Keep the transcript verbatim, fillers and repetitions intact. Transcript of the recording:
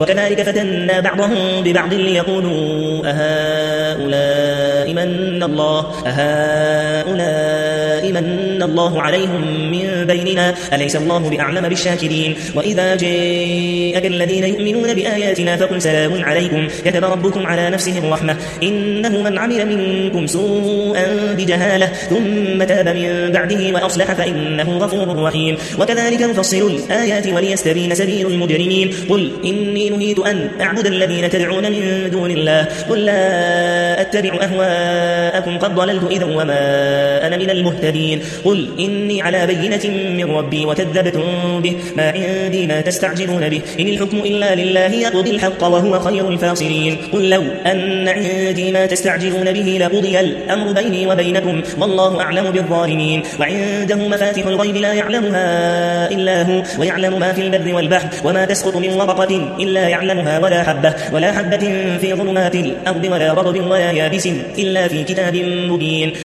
وكذلك فتنا بعضهم ببعض ليقولوا أهؤلاء من الله أهؤلاء من الله عليهم من بيننا أليس الله بأعلم بالشاكرين وإذا جاءك الذين يؤمنون بآياتنا فقل سلام عليكم كتب ربكم على نفسه الرحمة إنه من عمل منكم سوءا بجهالة ثم تاب من بعده وأصلح فإنه غفور رحيم وكذلك نفصل الآيات وليستبين سبيل المجرمين قل إني نهيت أن أعبد الذين تدعون من دون الله قل لا أتبع أهواءكم قد ضللت إذا وما أنا من المهتدين قل إني على بينة من ربي وكذبتم به ما عندي ما تستعجلون به إن الحكم إلا لله يقضي الحق وهو خير الفاصلين قل لو أن عندي ما تستعجلون به لقضي الأمر بيني وبينكم والله أعلم بالظالمين وعنده مفاتح الغيب لا يعلمها إلا هو ويعلم ما في البر والبحر وما تسقط من ورقة إلا يعلمها ولا حبة ولا حبة في ظلمات الأرض ولا رطب ولا يابس إلا في كتاب مبين